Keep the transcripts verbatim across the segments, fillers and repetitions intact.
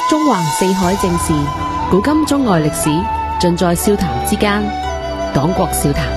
中橫四海正事，古今中外歷史，盡在笑談之間。黨國笑談。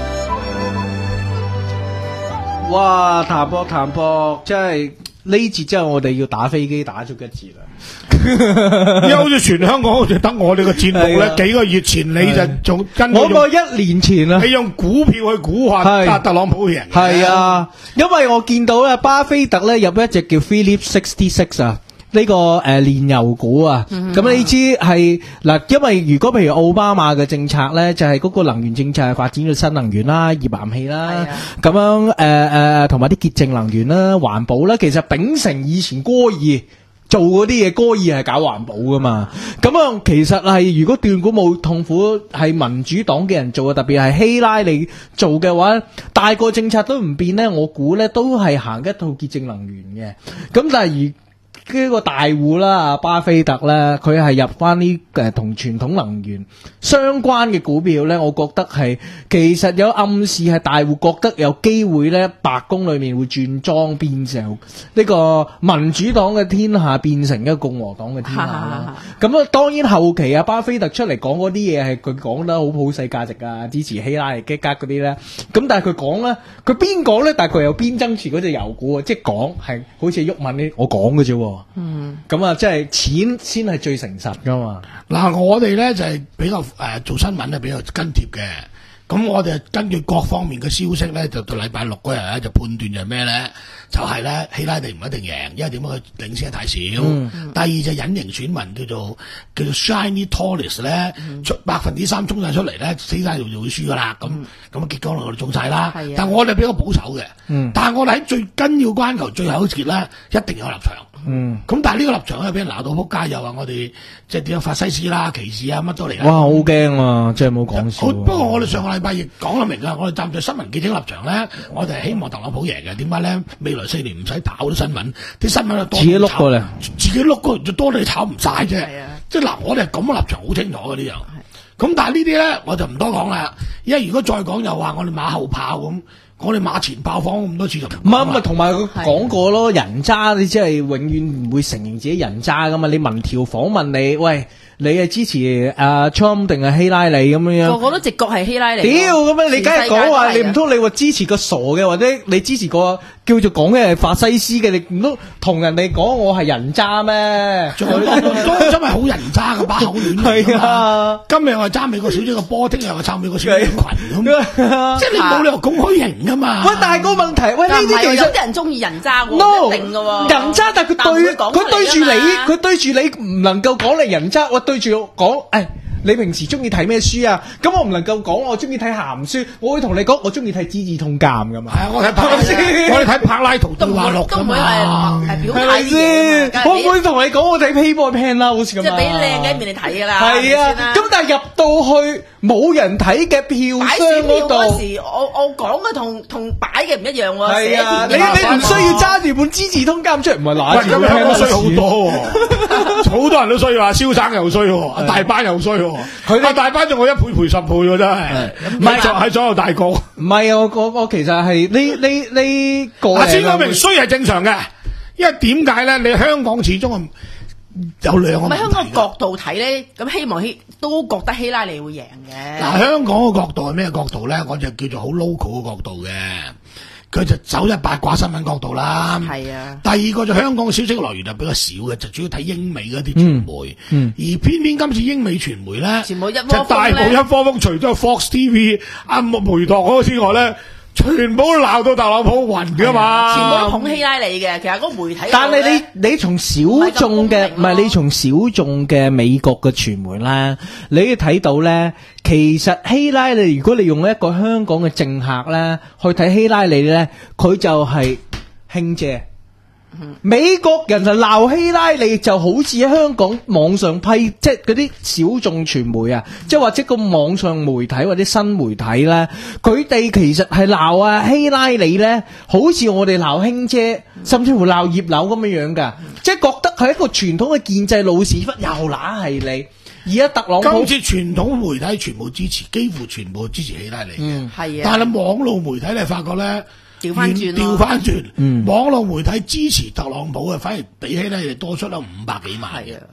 哇！談博談博，真係呢節真係我哋要打飛機打足一節啦。 因為好似全香港好似得我哋個節目咧，幾個月前你就仲跟我個一年前啊， 你用股票去估下特朗普贏。 係啊，因為我見到咧，巴菲特咧入一隻叫 Phillips sixty-six 啊。呢、這個誒煉油股啊，咁、嗯、你知係嗱，因為如果譬如奧巴馬嘅政策咧，就係、是、嗰個能源政策係發展到新能源啦、頁岩氣啦，咁樣誒誒同埋啲潔淨能源啦、環保啦。其實秉承以前戈爾做嗰啲嘢，戈爾係搞環保噶嘛。咁啊，其實係如果斷估冇痛苦係民主黨嘅人做嘅，特別係希拉里做嘅話，大個政策都唔變咧，我估咧都係行一套潔淨能源嘅。咁但係而呢個大戶啦，巴菲特咧，佢係入翻呢誒同傳統能源相關嘅股票咧，我覺得係其實有暗示係大戶覺得有機會咧，白宮裏面會轉莊變成呢個民主黨嘅天下變成一個共和黨嘅天下啦。咁啊，當然後期啊，巴菲特出嚟講嗰啲嘢係佢講得好普世價值啊，支持希拉里基格嗰啲咧。咁但係佢講咧，佢邊講咧？但係佢又邊增持嗰隻油股啊，即係講係好似毓民呢，我講嘅啫。嗯，咁啊，即係錢先係最誠實噶嘛。 嗱，我哋咧就係、是、比較誒、呃、做新聞咧比較跟貼嘅。咁我哋根據各方面嘅消息咧，就到禮拜六嗰日咧就判斷就係咩咧？就係、是、咧希拉里唔一定贏，因為點解佢領先得太少。嗯嗯、第二就隱形選民叫做叫做 Shiny Tourist 咧，出百分之三衝晒出嚟咧，希拉里就會輸噶啦。咁咁啊結果我哋中晒啦。但係我哋比較保守嘅。嗯、但係我哋喺最緊要關頭最後一節咧，一定有立場。嗯，咁但係呢個立場咧，俾人鬧到撲街，又話我哋即係點樣法西斯啦、歧視啊，乜都嚟啦。 哇，好驚啊！真係冇講笑。 不過我哋上個禮拜亦講得明啦，我哋站在新聞記者立場咧，我哋係希望特朗普贏嘅。點解咧？未來四年唔使跑啲新聞，啲新聞就多。自己碌過嚟，自己碌過嚟就多你炒唔晒啫。即係嗱，我哋係咁嘅立場，好清楚嘅呢樣。咁但係呢啲咧，我就唔多講啦。因為如果再講又話我哋馬後炮咁。我哋馬前炮房咁多次就唔唔係，同埋佢講過咯，人渣你即係永遠唔會承認自己人渣噶嘛。你民調訪問你，喂，你係支持阿 Trump 定係希拉里咁樣樣？ 個個都直覺係希拉里。 屌咁樣，你梗係講話，你唔通你話支持個傻嘅，或者你支持個叫做講嘅係法西斯嘅，你唔通同人哋講我係人渣咩？ 仲有當當真係好人渣嘅把口亂嚟啊！今日我係揸美國小姐個波，聽日我撐美國小姐裙咁，即係你冇理由咁虛型噶嘛？ 喂，但係個問題，喂呢啲其實有啲人中意人渣喎， no, 一定嘅喎。 人渣，但係佢對佢對住你，佢對住你唔能夠講你人渣，我對住我講，誒。你平時中意睇咩書啊？咁我唔能夠講我中意睇鹹書，我會同你講我中意睇《資治通鑑》噶嘛。係啊，我睇柏，我哋睇柏拉圖對話錄噶嘛。係咪先？我唔會同你講我睇《Playboy Pen》啦，好似咁。即係俾靚嘅一面你睇噶啦。係啊，咁但係入到去冇人睇嘅票箱嗰度，嗰時我我講嘅同同擺嘅唔一樣喎。係啊，你你唔需要揸住本《資治通鑑》出嚟，唔係揦住。咁香港衰好多，好多人都衰啊，蕭生又衰，大班又衰。佢哋大班仲我一倍賠十倍喎，真係唔係就喺左右大局。唔係啊，我我我其實係呢呢呢個。阿先講明衰係正常嘅，因為點解咧？你香港始終有兩個問題。唔係香港角度睇咧，咁希望希都覺得希拉里會贏嘅。嗱，香港嘅角度係咩角度咧？我就叫做好 local 嘅角度嘅。佢就走喺八卦新聞角度啦，係啊。第二個就香港嘅消息來源就比較少嘅，就主要睇英美嗰啲傳媒，嗯嗯、而偏偏今次英美傳媒咧，全部一就大部一科風，除咗 Fox T V 阿梅鐸嗰個之外咧，全部都鬧到特朗普暈噶嘛，全部都捧希拉里嘅。其實嗰個媒體，但係你你從小眾嘅唔係你從小眾嘅美國嘅傳媒咧，你要睇到咧。其實希拉里，如果你用一個香港嘅政客咧去睇希拉里咧，佢就係卿姐。嗯、美國人就鬧希拉里就好似喺香港網上批，即係嗰啲小眾傳媒啊，即係或者個網上媒體或者新媒體咧，佢哋其實係鬧啊希拉里咧，好似我哋鬧卿姐，甚至乎鬧葉劉咁樣樣噶，嗯、即係覺得佢係一個傳統嘅建制老屎忽，又乸係你。而家特朗普今次傳統媒體全部支持，幾乎全部支持希拉里嘅，嗯係啊。但係網絡媒體你發覺咧，調翻轉，調翻轉，嗯，網絡媒體支持特朗普嘅，反而比希拉里多出咗五百幾萬。係啊，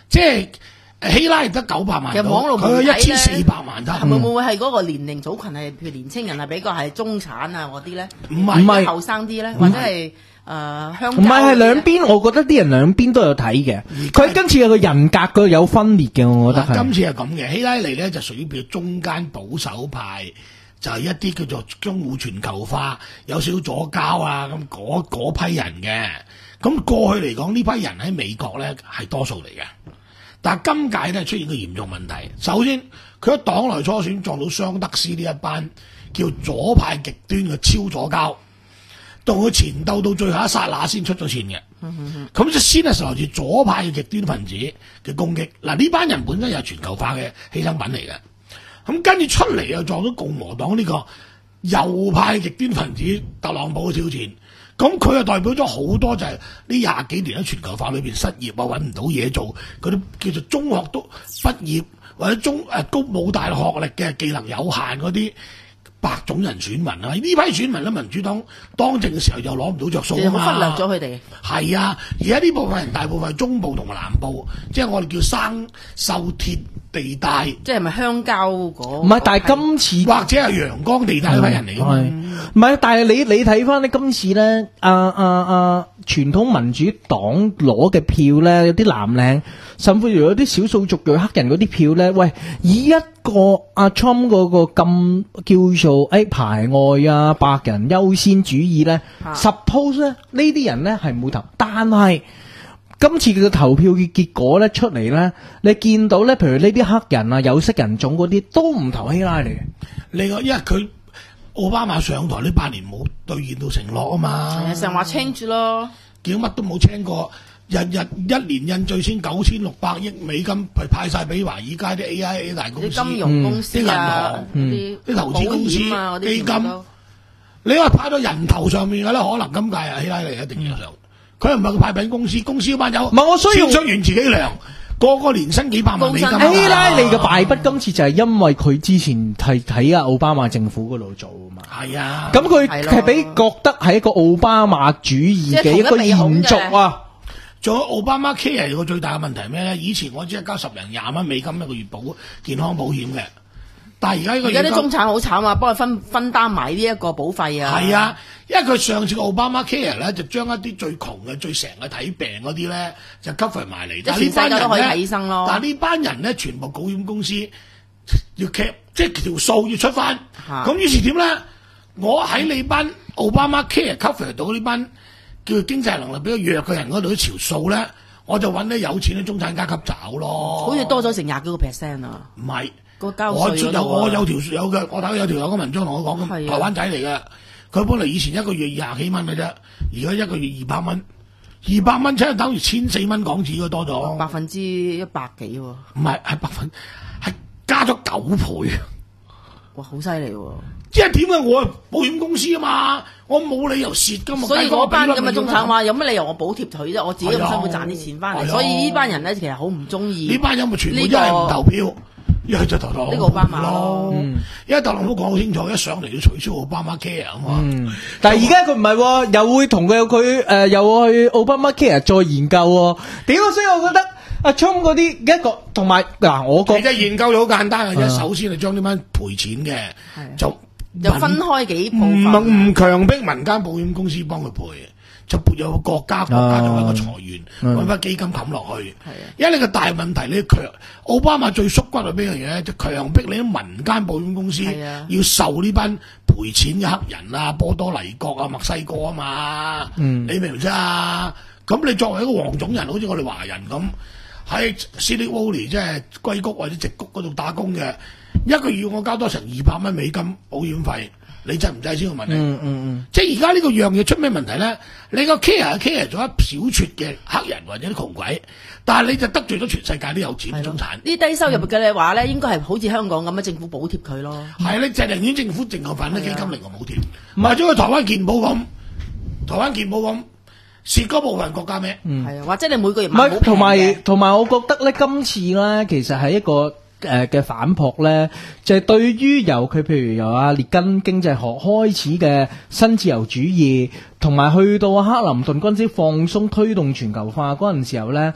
即係希拉里得九百萬到， 其實網絡佢有一千四媒體百萬差唔多。 係咪會唔會係嗰個年齡組群係譬如年青人係比較係中產啊嗰啲咧？ 唔係唔係後生啲咧，或者係誒鄉郊唔係係兩邊，我覺得啲人兩邊都有睇嘅。佢今次有個人格佢有分裂嘅，我覺得係。 今次係咁嘅，希拉里咧就屬於叫中間保守派，就係、是、一啲叫做擁護全球化、有少少左膠啊咁嗰嗰批人嘅。咁過去嚟講，呢批人喺美國咧係多數嚟嘅，但係今屆咧出現個嚴重問題。首先，佢喺黨內初選撞到桑德斯呢一班叫左派極端嘅超左膠，同佢前鬥到最後一剎那先出咗線嘅。咁就先係來自左派嘅極端分子嘅攻擊。嗱，呢班人本身又係全球化嘅犧牲品嚟嘅。咁跟住出嚟又撞到共和黨呢個右派極端分子特朗普嘅挑戰。咁佢又代表咗好多就係呢廿幾年喺全球化裏邊失業啊，揾唔到嘢做，嗰啲叫做中學都畢業或者中誒高冇大學歷嘅技能有限嗰啲白種人選民啊，呢批選民咧民主黨當政嘅時候又攞唔到着數啊嘛， 忽略咗佢哋。 係啊，而家呢部分人大部分係中部同埋南部，即係我哋叫生鏽鐵地帶， 即係咪鄉郊嗰？ 唔係，但係今次或者係陽光地帶嗰批人嚟㗎嘛。 唔係，但係你你睇翻咧，今次咧，啊啊啊，傳統民主黨攞嘅票咧，有啲藍領，甚至乎有啲少數族裔黑人嗰啲票咧，喂，以一個阿 Trump 嗰個咁叫做誒、哎、排外啊白人優先主義咧、啊、，suppose 咧呢啲人咧係冇投，但係今次嘅投票嘅結果咧出嚟咧，你見到咧，譬如呢啲黑人啊有色人種嗰啲都唔投希拉里嘅。 另外，因為佢奧巴馬上台呢八年冇兌現到承諾啊嘛， 成日話 change 咯， 叫乜都冇 change 過，日日一年印最先九千六百億美金，派晒俾華爾街啲 A I A 大公司、 啲金融公司啲、嗯、銀啊、 行、 啲、 嗯、投資公司、 啊、 基金。你話派到人頭上面嘅咧，可能今屆啊希拉里一定要上。佢又唔係佢派俾公司，公司嗰班友， 唔係我需要出完自己糧。個個年薪幾百萬美金。 希拉里嘅敗筆今次就係因為佢之前係喺阿奧巴馬政府嗰度做啊嘛。 係啊， 咁佢係俾覺得係一個奧巴馬主義嘅一個延續啊。 仲有奧巴馬 care 個最大嘅問題係咩咧？以前我只係交十零廿蚊美金一個月保健康保險嘅，但係而家呢個而家啲中產好慘啊，幫佢分分擔埋呢一個保費啊。 係啊，因為佢上次奧巴馬 care 咧就將一啲最窮嘅、最成日睇病嗰啲咧就 cover 埋嚟， 即係全世界都可以睇醫生咯。 但係呢班人咧全部保險公司要 cap， 即係條數要出翻。咁於是點咧？我喺你班奧巴馬 care cover 到呢班叫經濟能力比較弱嘅人嗰度啲條數咧，我就揾啲有錢嘅中產階級找咯。 好似多咗成廿幾個 percent 啊！ 唔係， 個交我稅有我有條有嘅，我睇到有條有個文章同我講，台灣仔嚟嘅，佢本嚟以前一個月廿幾蚊嘅啫，而家一個月二百蚊，二百蚊即係等於千四蚊港紙嘅多咗， 百分之一百幾喎。 唔係係百分係加咗九倍。 哇，好犀利喎！ 即係點解我係保險公司啊嘛，我冇理由蝕噶嘛。 所以嗰班咁嘅中產話有乜理由我補貼佢啫？我自己咁辛苦賺啲錢翻嚟，所以呢班人咧其實好唔中意。 呢班人咪全部一係唔投票，一係就投特朗普呢個奧巴馬咯。因為特朗普講好清楚，一上嚟要取消奧巴馬 care 啊嘛。 嗯，但係而家佢唔係，又會同佢佢誒又去奧巴馬 care 再研究喎。點啊？所以我覺得。阿聰嗰啲一個同埋嗱，我覺得研究就好簡單嘅啫。首先係將呢班賠錢嘅，就就分開幾部分， 唔唔強迫民間保險公司幫佢賠，就撥有個國家國家做一個財源，揾翻基金冚落去。因為你個大問題，你強奧巴馬最縮骨係邊樣嘢咧？就強迫你啲民間保險公司要受呢班賠錢嘅黑人啊、波多黎各啊、墨西哥啊嘛。嗯、你明唔明啫？咁你作為一個黃種人，好似我哋華人咁。喺 Silicon Valley 即係硅谷或者矽谷嗰度打工嘅，一個月我交多成二百蚊美金保險費，你制唔制先？我問你。嗯嗯嗯。即係而家呢個樣嘢出咩問題咧？你個 care care 咗一小撮嘅黑人或者啲窮鬼，但係你就得罪咗全世界啲有錢中產。 呢低收入嘅話咧，應該係好似香港咁樣，政府補貼佢咯。 係你就寧願政府淨係份啲基金嚟個補貼，唔係咗去台灣健保咁，台灣健保咁。蝕嗰部分國家咩？ 嗯，係啊，或者你每個月唔係同埋同埋，我覺得咧，今次咧其實係一個誒嘅、呃、反撲咧，就係、是、對於由佢譬如由阿列根經濟學開始嘅新自由主義，同埋去到克林頓嗰陣時放鬆推動全球化嗰陣時候咧，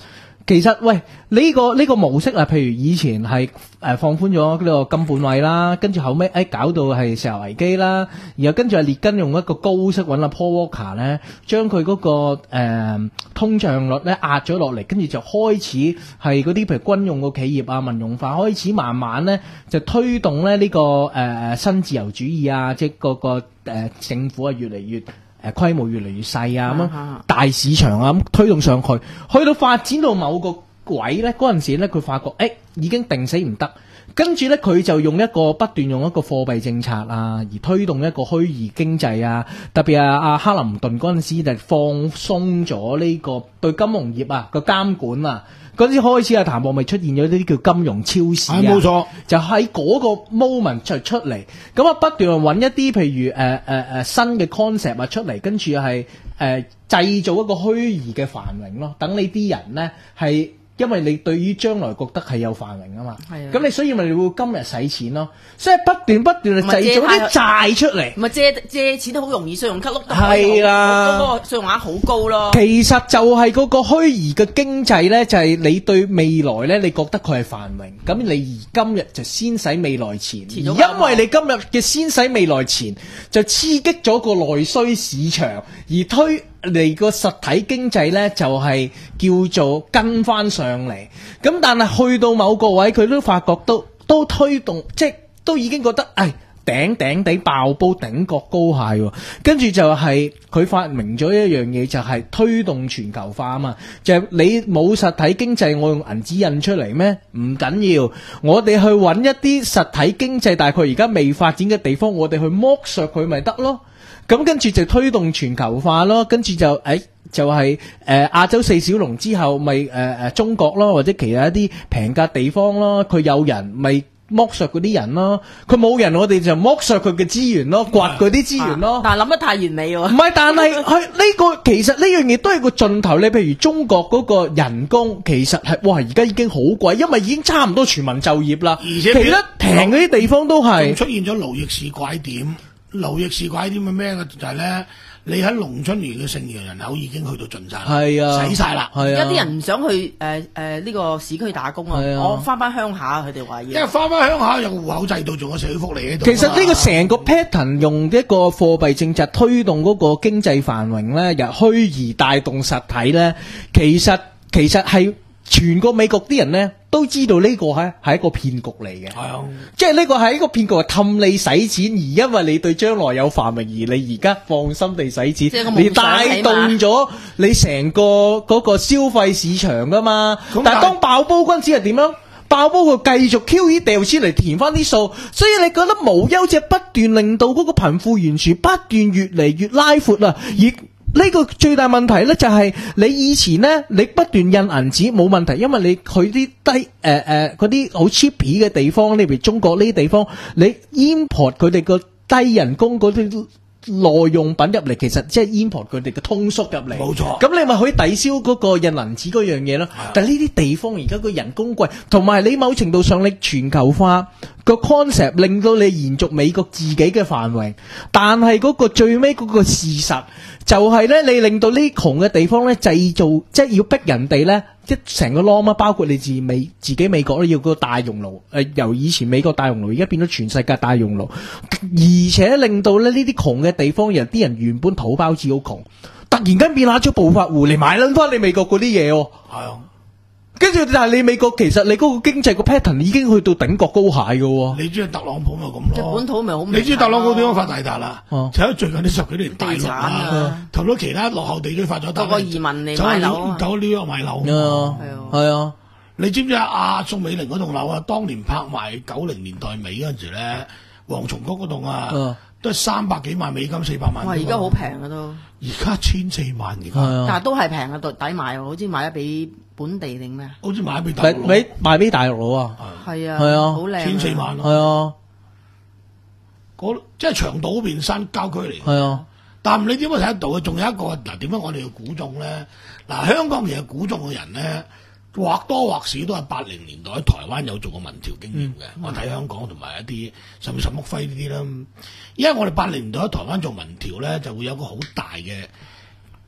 其實喂呢、這個呢、這個模式啊，譬如以前係誒、呃、放寬咗呢個金本位啦，跟住後尾誒、哎、搞到係石油危機啦，然後跟住阿列根用一個高息揾阿 Paul Volcker 咧，將佢嗰個誒、呃、通脹率咧壓咗落嚟，跟住就開始係嗰啲譬如軍用個企業啊民用化，開始慢慢咧就推動咧呢、這個誒誒、呃、新自由主義啊，即係嗰個誒、呃、政府啊越嚟越。誒規模越嚟越細啊，咁樣大市場啊，咁推動上去，去到發展到某個位咧，嗰陣時咧，佢發覺誒、欸、已經定死唔得，跟住咧佢就用一個不斷用一個貨幣政策啊，而推動一個虛擬經濟啊，特別係阿克林頓嗰陣時就放鬆咗呢個對金融業啊個監管啊。嗰陣時開始啊，譚博咪出現咗呢啲叫金融超市啊， 冇錯， 就喺嗰個 moment 就出嚟，咁啊不斷揾一啲譬如誒誒誒新嘅 concept 啊出嚟，跟住係誒製造一個虛擬嘅繁榮咯，等你啲人咧係。因為你對於將來覺得係有繁榮啊嘛，咁你所以咪你會今日使錢咯，所以不斷不斷製造啲債出嚟， 唔係借借錢都好容易，信用卡碌得係啦， 嗰個信用額好高咯。 其實就係嗰個虛擬嘅經濟咧，就係、是、你對未來咧，你覺得佢係繁榮，咁你而今日就先使未來錢，而因為你今日嘅先使未來錢，就刺激咗個內需市場，而推。嚟個實體經濟咧就係、是、叫做跟翻上嚟，咁但係去到某個位佢都發覺都都推動，即係都已經覺得誒頂頂地爆煲頂角高蟹喎，跟住就係佢發明咗一樣嘢就係推動全球化啊嘛，就係、是、你冇實體經濟，我用銀紙印出嚟咩？唔緊要，我哋去揾一啲實體經濟大概而家未發展嘅地方，我哋去剝削佢咪得咯。咁跟住就推動全球化咯，跟住就誒、哎、就係誒亞洲四小龍之後，咪誒誒中國咯，或者其他一啲平價地方咯，佢有人咪剝削嗰啲人咯，佢冇人我哋就剝削佢嘅資源咯，掘嗰啲資源咯。 啊、但係諗得太完美喎。 唔係，但係佢呢個其實呢樣嘢都係個盡頭。你譬如中國嗰個人工其實係哇，而家已經好貴，因為已經差唔多全民就業啦。而且其他平嗰啲地方都係出現咗勞役士拐點。勞役士拐點係咩嘅？就係、是、咧，你喺農春年嘅剩餘人口已經去到盡晒， 係啊， 使晒啦。 而家啲人唔想去誒誒呢個市區打工啊，我翻翻鄉下，佢哋話要。因為翻翻鄉下有戶口制度，仲有社會福利喺度。 其實呢個成個 pattern 用一個貨幣政策推動嗰個經濟繁榮咧，由虛擬帶動實體咧，其實其實係全個美國啲人咧。都知道呢個係係一個騙局嚟嘅，係啊，即係呢個係一個騙局，係氹你使錢，而因為你對將來有繁榮，而你而家放心地使錢，你帶動咗你成個嗰個消費市場噶嘛。但係當爆煲嗰陣時係點樣？爆煲佢繼續 Q E 掉錢嚟填翻啲數，所以你覺得無休止不斷令到嗰個貧富懸殊不斷越嚟越拉闊啊，而呢個最大問題咧就係你以前咧，你不斷印銀紙冇問題，因為你去啲低誒誒嗰啲好 cheap 嘅地方，例如中國呢啲地方，你 import 佢哋個低人工嗰啲耐用品入嚟，其實即係 import 佢哋嘅通縮入嚟。冇錯。咁你咪可以抵消嗰個印銀紙嗰樣嘢咯。但係呢啲地方而家個人工貴，同埋你某程度上你全球化個 concept 令到你延續美國自己嘅繁榮，但係嗰個最尾嗰個事實。就係咧，你令到呢窮嘅地方咧製造，即係要逼人哋咧，即係成個 law 啊，包括你自美自己美國咧，要個大熔爐，誒由以前美國大熔爐而家變咗全世界大熔爐，而且令到咧呢啲窮嘅地方人，啲人原本土包子好窮，突然間變下咗暴發戶嚟買撚翻你美國嗰啲嘢喎。係啊。跟住，但係你美國其實你嗰個經濟個 pattern 已經去到頂角高蟹嘅喎。你知特朗普咪咁咯？ 本土咪好。 你知特朗普點樣發大達啦？就喺最近呢十幾年大陸地產啊， 同到其他落後地區發咗大達。 個個移民嚟買樓啊， 走紐約買樓。係啊，係啊。 你知唔知啊？阿宋美齡嗰棟樓啊，當年拍賣九零年代尾嗰陣時咧，蝗蟲谷嗰棟啊，都係三百幾萬美金，四百萬。 哇！而家好平啊都。 而家千四萬而家。 但係都係平啊，抵買喎，好似買咗俾本地定咩？ 好似買俾大陸佬， 賣俾大陸佬啊！ 係啊， 係啊， 好靚， 千四萬咯。 係啊， 嗰即係長島嗰邊山郊區嚟。 係啊， 但係你點解睇得到嘅？仲有一個嗱，點解我哋要估中咧？嗱，香港其實估中嘅人咧，或多或少都係八零年代喺台灣有做過民調經驗嘅。嗯、我睇香港同埋一啲甚至沈旭暉呢啲啦，因為我哋八零年代喺台灣做民調咧，就會有個好大嘅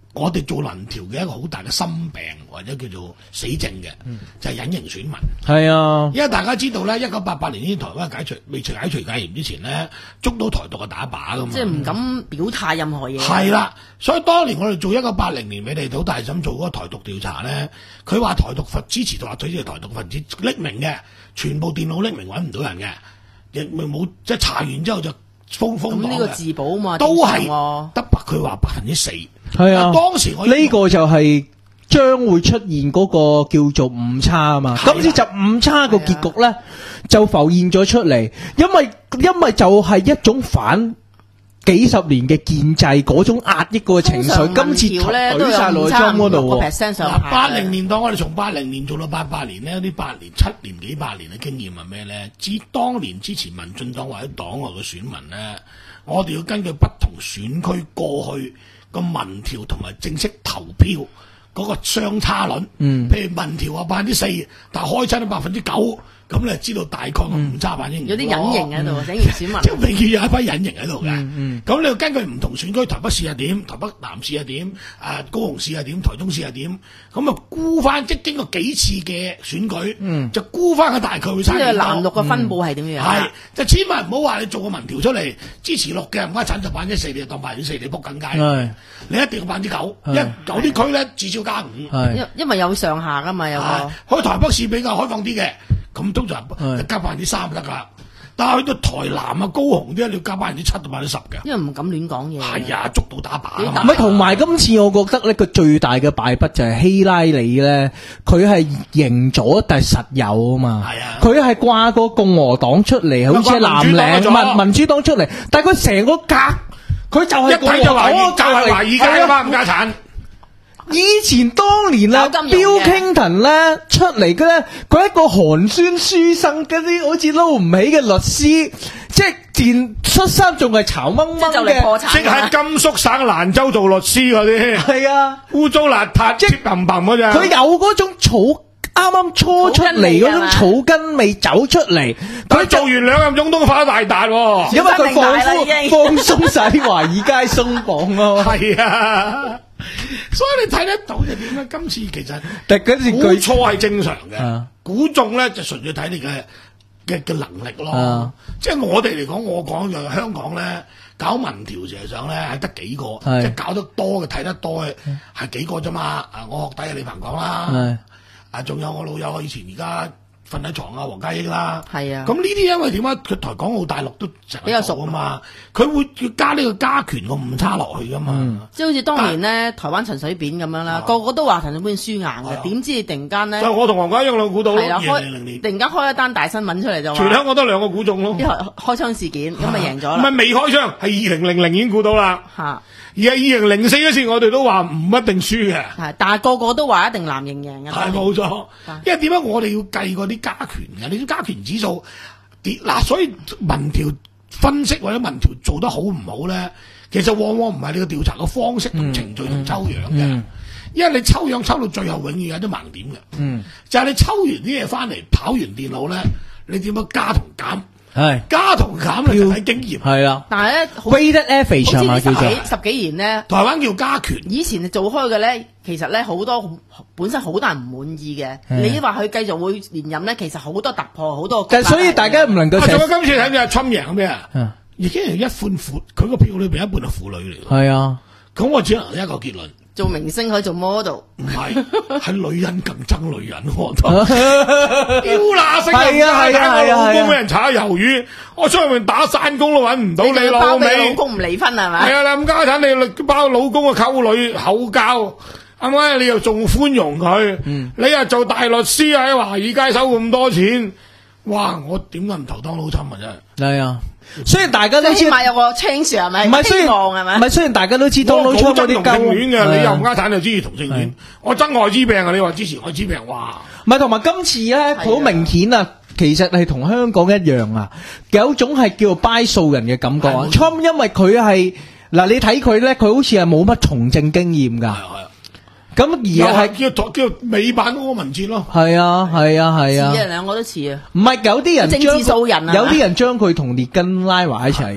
我哋做民調嘅一個好大嘅心病或者叫做死症嘅，嗯、就係隱形選民。 係啊， 因為大家知道咧，一九八八年呢台灣解除未除解除戒嚴之前咧，捉到台獨嘅打靶噶嘛， 即係唔敢表態任何嘢。 係啦，所以當年我哋做一九八零年美麗島大審做嗰個台獨調查咧，佢話台獨分支持同話支持台獨分子匿名嘅，全部電腦匿名揾唔到人嘅，亦咪冇即係查完之後就封封咁呢個自保嘛， 都係得白佢話百分之四。係啊，當時我呢個就係將會出現嗰個叫做誤差啊嘛。今次就誤差個結局咧就浮現咗出嚟，因為因為就係一種反幾十年嘅建制嗰種壓抑個情緒，今次懟晒落去中嗰度。 嗱，八零年代我哋從八零年做到八八年呢，呢八年七年幾八年嘅經驗係咩咧？至當年支持民進黨或者黨外嘅選民咧，我哋要根據不同選區過去個民調同埋正式投票嗰個相差率，嗯，譬如民調話百分之四，但係開親都百分之九，咁你就知道大概個誤差反應。 有啲隱形喺度，隱形選民。 即係永遠有一批隱形喺度嘅。嗯，咁你要根據唔同選區，台北市係點，台北南市係點，啊高雄市係點，台中市係點，咁啊估翻，即係經過幾次嘅選舉，嗯，就估翻個大概會差幾多。即係藍綠嘅分佈係點樣？係就千萬唔好話你做個民調出嚟支持綠嘅，唔該產就百分之四，你就當百分之四，你仆緊街。你一定要百分之九，因為有啲區咧至少加五。 因因為有上下噶嘛，有個。 去台北市比較開放啲嘅。咁通常就加百分之三就得噶，但係去到台南啊、高雄啲，你要加百分之七到百分之十嘅， 因為唔敢亂講嘢。 係啊，捉到打靶。 唔係，同埋今次我覺得呢個最大嘅敗筆就係希拉里咧，佢係贏咗但係實有啊嘛。係啊，佢係掛個共和黨出嚟，好似藍領民民主黨出嚟，但係佢成個格，佢就係一睇就懷疑，就係華爾街啊嘛，唔家產。 以前當年啊，Bill Clinton 咧出嚟嘅咧，佢一個寒酸書生嗰啲，好似撈唔起嘅律師，即係前出身仲係巢掹掹嘅， 即係甘肅省蘭州做律師嗰啲， 係啊， 污糟邋遢，即係冚冚嗰隻。 佢有嗰種草啱啱初出嚟嗰種草根味走出嚟， 佢做完兩任總統發咗大達， 因為佢放放鬆晒啲華爾街鬆綁咯， 係啊。所以你睇得到就點咧？今次其實但嗰次估錯係正常嘅，估中咧就純粹睇你嘅嘅嘅能力咯。啊、即係我哋嚟講，我講就香港咧搞民調，實際上咧係得幾個，是即係搞得多嘅睇得多嘅係幾個啫嘛。啊，我學弟李鵬講啦，是啊，仲有我老友以前而家瞓喺床啊，黃家益啦， 係啊。 咁呢啲因為點解佢台港澳大陸都比較熟啊嘛，佢會要加呢個加權個誤差落去噶嘛。嗯、 即係好似當年咧，台灣陳水扁咁樣啦，啊、個個都話陳水扁輸硬嘅，點、啊、知突然間咧， 就我同黃家益兩個估到咯。 係啦，開突然間開一單大新聞出嚟就話， 全香港得兩個估中咯。 啲開開槍事件咁咪贏咗啦。 唔係未開槍，係二零零零已經估到啦。嚇、啊！而係二零零四嗰次，我哋都話唔一定輸嘅。係， 但係個個都話一定藍營贏嘅。 係冇錯，因為點解我哋要計嗰啲加權嘅？你啲加權指數跌嗱，所以民調分析或者民調做得好唔好咧？其實往往唔係你個調查嘅方式同程序同抽樣嘅，嗯嗯、因為你抽樣抽到最後永遠有啲盲點嘅。嗯，就係你抽完啲嘢翻嚟，跑完電腦咧，你點樣加同減？係加同減嚟睇經驗，係啊。 但係咧 ，weighted average 係嘛叫做？ 十幾年咧， 台灣叫加權。 以前做開嘅咧，其實咧好多本身好多人唔滿意嘅。你話佢繼續會連任咧，其實好多突破，好多。 但係所以大家唔能夠。 仲有今次睇嘅侵贏咩啊？已經係一半婦，佢個票裏邊一半係婦女嚟。 係啊， 咁我只能一個結論。 做明星可以做 model， 唔係，係女人更憎女人，我覺得。屌乸聲係啊係啊係啊！ 老公俾人炒魷魚，我出去面打散工都揾唔到你老味。 老公唔離婚係咪？ 係啊，你咁家產你包老公嘅溝女口交，係咪？你又仲寬容佢？嗯、你又做大律師喺華爾街收咁多錢，哇！我點解唔投當老襯啊？真係。係啊。雖然大家都知， 起碼有個 change 係咪？ 唔係，雖然係咪？唔係，雖然大家都知道，我好憎同性戀嘅， 你又唔家產就支持同性戀，我憎愛滋病啊！你話支持愛滋病，哇！ 唔係，同埋今次咧，好明顯啊，其實係同香港一樣啊，有種係叫做 buy 數人嘅感覺啊。Trump因為佢係嗱，你睇佢咧，佢好似係冇乜從政經驗㗎。咁而係叫叫美版柯文哲咯， 係啊係啊係啊， 似啊兩個都似啊， 唔係有啲人政治素人啊， 有啲人將佢同列根拉埋一齊嘅，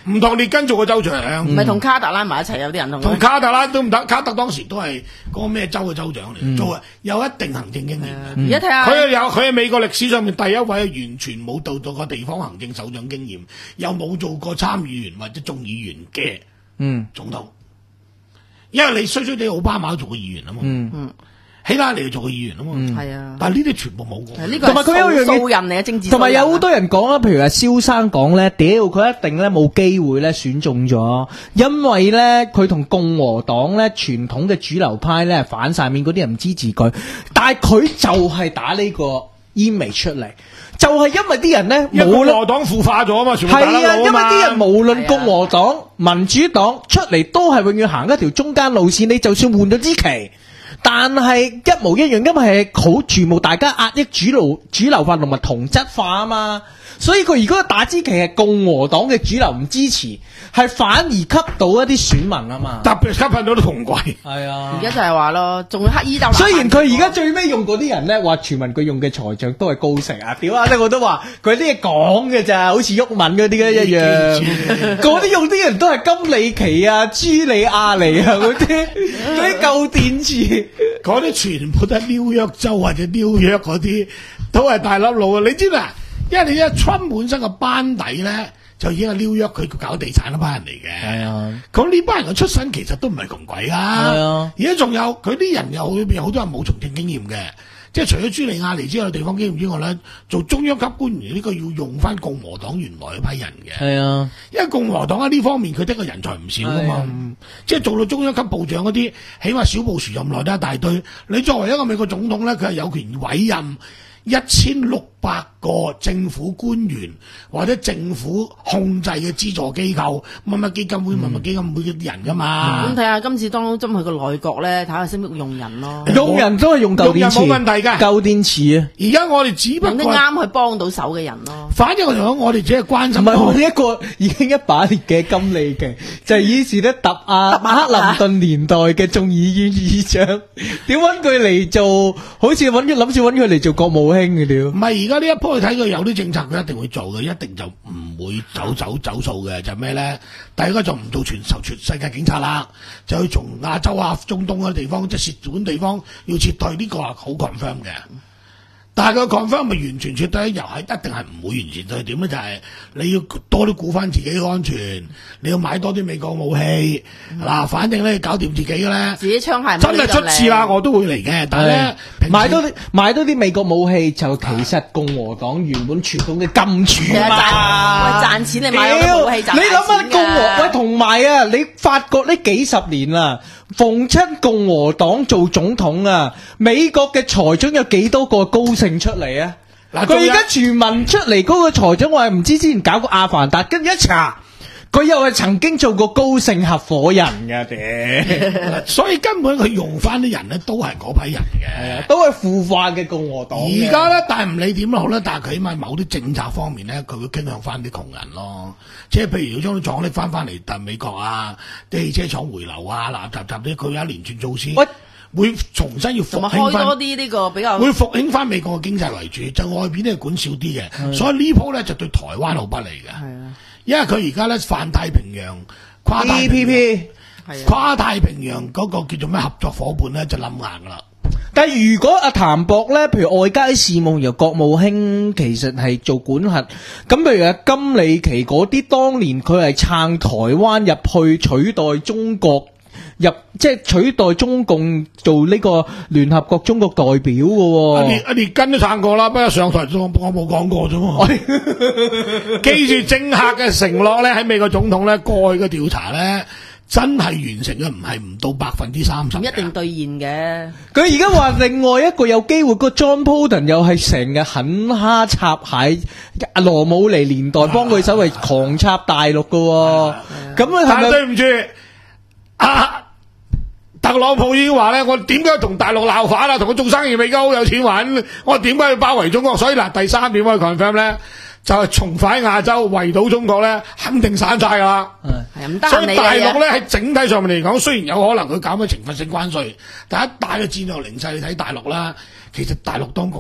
唔同列根做個州長， 唔係同卡特拉埋一齊，有啲人同佢同卡特啦都唔得，卡特當時都係嗰個咩州嘅州長嚟，做啊有一定行政經驗嘅。 而家睇下佢係有佢係美國歷史上面第一位完全冇到到過地方行政首長經驗，又冇做過參議員或者眾議員嘅嗯總統，因為你衰衰地奧巴馬都做過議員啊嘛， 嗯嗯希拉里做過議員啊嘛， 係啊， 但係呢啲全部冇過。 呢個同埋佢有樣嘢素人嚟嘅政治素人啊， 同埋有好多人講啦，譬如話蕭生講咧，屌佢一定咧冇機會咧選中咗，因為咧佢同共和黨咧傳統嘅主流派咧反晒面，嗰啲人唔支持佢，但係佢就係打呢個 image 出嚟，就係、是、因為啲人咧因為共無論和黨腐化咗啊嘛，全部打得係啊，因為佬嘛啲人無論共和黨、民主黨出嚟都係永遠行一條中間路線，你就算換咗支旗。但係一模一樣，因為係好注目大家壓抑主流主流化同埋同質化啊嘛，所以佢如果打支旗係共和黨嘅主流唔支持，係反而吸到一啲選民啊嘛， 特別吸引到啲同貴。 係啊而家就係話咯，仲要黑衣鬥。 雖然佢而家最尾用嗰啲人咧，話傳聞佢用嘅財像都係高盛啊，屌啊！即我都話佢啲嘢講嘅咋，好似鬱文嗰啲咧一樣。嗰啲用啲人都係金里奇啊、朱利亞尼啊嗰啲，嗰啲舊電池。 嗰啲全部都係紐約州或者紐約嗰啲，都係大粒佬啊！你知啦，因為你一 Trump 本身個班底咧，就已經係紐約佢搞地產嗰班人嚟嘅。 係啊， 咁呢班人嘅出身其實都唔係窮鬼啊。 係啊， 而家仲有佢啲人又裏邊好多人冇從政經驗嘅，即係除咗朱利亞尼之外，地方經驗之外咧，做中央級官員呢個要用翻共和黨原來嗰批人嘅。 係啊， 因為共和黨喺呢方面佢的個人才唔少噶嘛，即係做到中央級部長嗰啲，起碼小布殊任內都一大堆。你作為一個美國總統咧，佢係有權委任一千六百個政府官員或者政府控制嘅資助機構，乜乜基金會、乜乜基金會嘅人噶嘛。 咁睇下今次當針佢個內閣咧，睇下識唔識用人咯。 用人都係用舊電池， 用人冇問題㗎舊電池啊！ 而家我哋只不用啲過， 啱去幫到手嘅人咯。 反正我哋講，我哋只係關心唔係我呢一個已經一把年嘅金利奇，就係以前咧揼阿克林頓年代嘅眾議院議長，點揾佢嚟做？好似揾諗住揾佢嚟做國務卿嘅屌唔。係而家呢一波，你睇佢有啲政策，佢一定會做嘅，一定就唔會走走走數嘅。就係咩咧？第一個就唔做全球全世界警察啦，就去從亞洲啊、中東嗰啲地方，即係涉管地方要撤退，呢、這個係好 confirm 嘅。但係佢 confirm 咪完全撤退，又係一定係唔會完全退。點咧？就係、是、你要多啲顧翻自己嘅安全，你要買多啲美國武器嗱、嗯，反正咧搞掂自己嘅咧， 自己槍械真係出事啦，我都會嚟嘅。但係咧， 買多啲買多啲美國武器，就其實共和黨原本傳統嘅金主啊嘛， 喂賺錢你買嗰啲武器賺大錢㗎。 你諗下共和喂，同埋啊，你發覺呢幾十年啦，逢親共和黨做總統啊，美國嘅財長有幾多個高盛出嚟啊？ 嗱， 佢而家傳聞出嚟嗰個財長，我係唔知之前搞過阿凡達，跟住一查，佢又係曾經做過高盛合夥人嘅，屌！ 所以根本佢用翻啲人咧，都係嗰批人嘅， 都係腐化嘅共和黨。 而家咧，但係唔理點都好咧，但係佢起碼某啲政策方面咧，佢會傾向翻啲窮人咯。即係譬如將啲廠拎翻翻嚟，但美國啊，啲汽車廠回流啊，嗱雜雜啲，佢有一連串措施。喂，會重新要復同埋興翻， 開多啲呢個比較會復興翻美國嘅經濟為主，就外邊咧管少啲嘅，所以呢鋪咧就對台灣好不利嘅。 係啊， 因為佢而家咧泛太平洋跨太 T P 平洋 P 係啊， 跨太平洋嗰個叫做咩合作伙伴咧就冧硬噶啦。 但係如果阿譚博咧，譬如外交事務由國務卿其實係做管轄，咁譬如阿金里奇嗰啲，當年佢係撐台灣入去取代中國入，即係取代中共做呢個聯合國中國代表嘅喎。 阿列阿列根都撐過啦，不過上台我我冇講過啫嘛。記住政客嘅承諾咧，喺美國總統咧過去嘅調查咧。真係完成嘅唔係唔到百分之三十， 唔一定兌現嘅。 佢而家話另外一個有機會，個 John Bolton 又係成日狠蝦插蟹，羅姆尼年代幫佢手係狂插大陸嘅喎。咁啊， 但係對唔住，啊特朗普已經話咧，我點解同大陸鬧反啊？同佢做生意未夠有錢揾，我點解要包圍中國？所以嗱，第三點可以 confirm 咧。就係重返亞洲圍堵中國咧，肯定散晒噶啦。 係唔得。 所以大陸咧喺整體上面嚟講，雖然有可能佢搞咩懲罰性關稅，但係一大嘅戰略形勢，你睇大陸啦，其實大陸當局係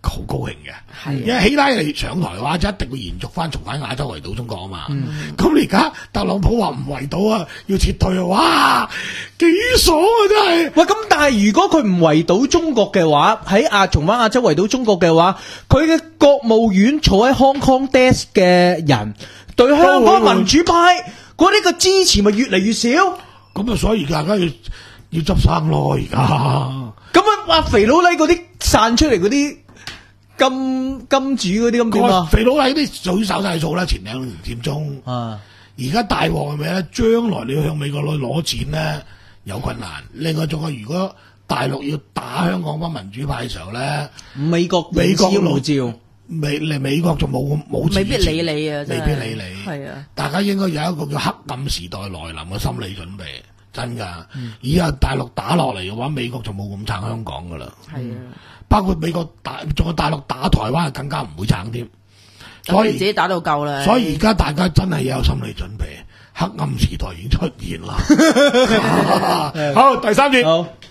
好高興嘅， 係因為希拉里上台嘅話，就一定會延續翻重返亞洲圍堵中國啊嘛。咁你而家特朗普話唔圍堵啊，要撤退啊，哇，幾爽啊真係！ 喂，咁但係如果佢唔圍堵中國嘅話，喺亞重返亞洲圍堵中國嘅話，佢嘅國務院坐喺 Hong Kong desk 嘅人對香港民主派嗰啲嘅支持咪越嚟越少？ 咁啊，所以而家要要執生咯，而家。 咁啊，話肥佬黎嗰啲散出嚟嗰啲金金主嗰啲咁點啊？ 肥佬黎啲早手晒數啦，前兩年佔中。 啊！ 而家大鑊係咩咧？將來你要向美國攞攞錢咧有困難。另外仲有，如果大陸要打香港班民主派嘅時候咧， 美國美國護照美嚟美國就冇冇未必理你啊， 未必理你。 係啊， 大家應該有一個叫黑暗時代來臨嘅心理準備。真噶，以後大陸打落嚟嘅話，美國就冇咁撐香港噶啦。 係啊， 包括美國打，仲有大陸打台灣，更加唔會撐添。所以自己打到夠啦。 所以而家大家真係有心理準備，黑暗時代已經出現啦。好，第三節。 好。